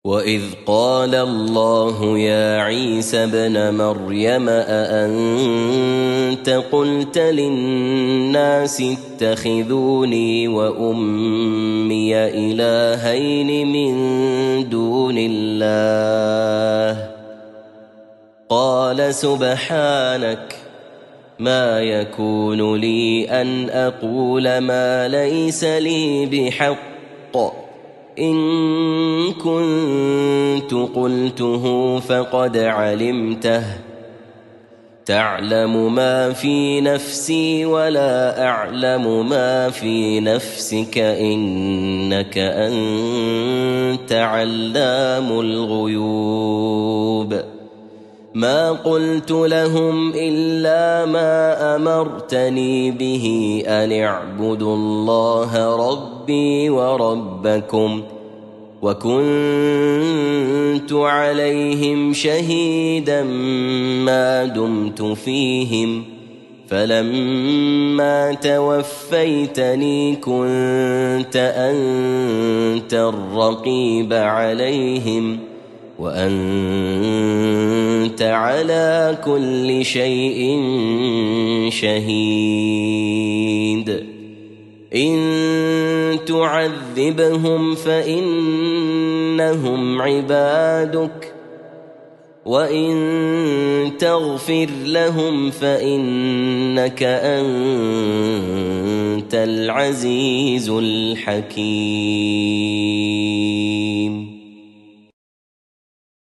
وإذ قال الله يا عيسى ابن مريم أأنت قلت للناس اتخذوني وأمي إلهين من دون الله قال سبحانك ما يكون لي أن أقول ما ليس لي بحق إن كنت قلته فقد علمته تعلم ما في نفسي ولا أعلم ما في نفسك إنك أنت علام الغيوب ما قلت لهم إلا ما أمرتني به أن اعبدوا الله ربي وربكم وكنت عليهم شهيدا ما دمت فيهم فلما توفيتني كنت أنت الرقيب عليهم وأنت على كل شيء شهيد إن تعذبهم فإنهم عبادك وإن تغفر لهم فإنك أنت العزيز الحكيم.